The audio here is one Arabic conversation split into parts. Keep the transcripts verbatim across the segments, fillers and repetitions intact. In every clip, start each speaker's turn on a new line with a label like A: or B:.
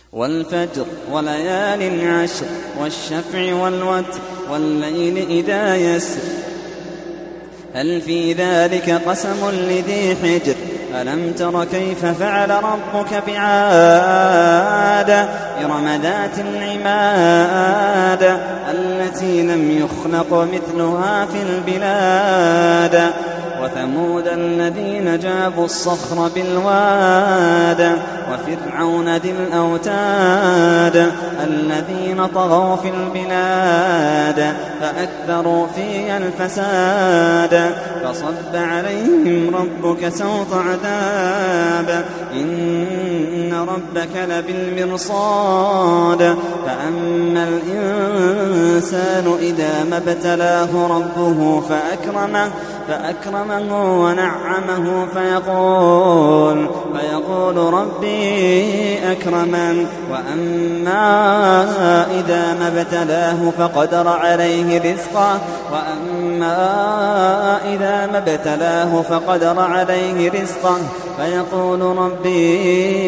A: والفجر وليال عشر والشفع والوتر والليل إذا يسر هل في ذلك قسم لذي حجر ألم تر كيف فعل ربك بعاد إرم ذات العماد التي لم يخلق مثلها في البلاد وثمود الذين جابوا الصخر بالواد وفرعون ذي الأوتاد الذين طغوا في البلاد فأكثروا فيها الفساد فصب عليهم ربك سوط عذاب إن ربك لبالمرصاد فأما الإنسان إذا ما ابتلاه ربه فأكرمه فأكرمه ونعمه فيقول فيقول ربي أكرمن وأما إذا ما ابتلاه فقدر عليه رزقه وأما إذا ما ابتلاه فقدر عليه رزقه فيقول ربي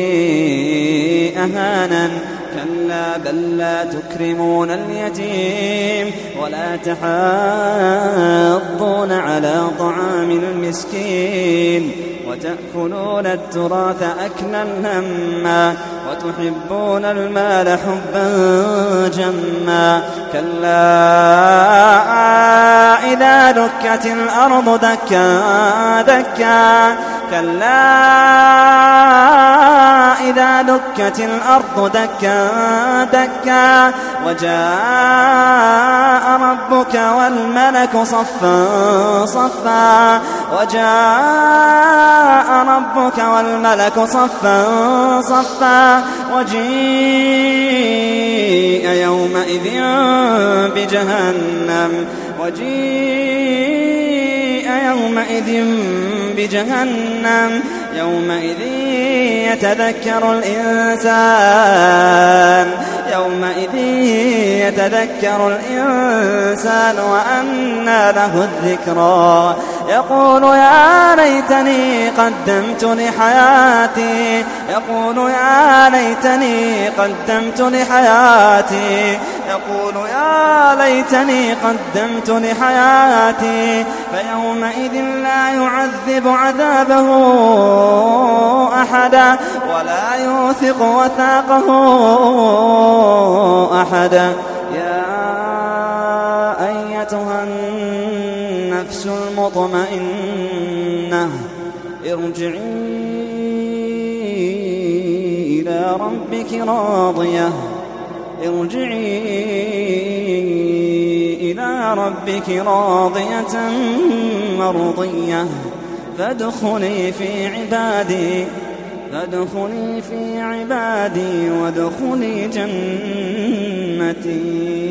A: أهانن كلا بل لا تكرمون اليتيم ولا تحاضون على طعام المسكين وتأكلون التراث أكلا لما وتحبون المال حبا جما كلا إذا دكت الأرض دكا دكا كلا إذا دكت الأرض دكا دكا وجاء ربك والملك صفا صفا وجاء ربك والملك صفا صفا وجيء يومئذ بجهنم وجيء يومئذ بجهنم يومئذ يتذكر الإنسان يومئذ يتذكر الإنسان وأنى له الذكرى يقول يا ليتني قدمت لحياتي يقول يا ليتني قدمت لحياتي يقول يا ليتني قدمت لحياتي فيومئذ لا يعذب عذابه أحدا ولا يوثق وثاقه أحدا يا أيتها النفس المطمئنة ارجعي إلى ربك راضية ارجعي إلى ربك راضية مرضية فادخلي في عبادي فادخلي في عبادي وادخلي جنتي.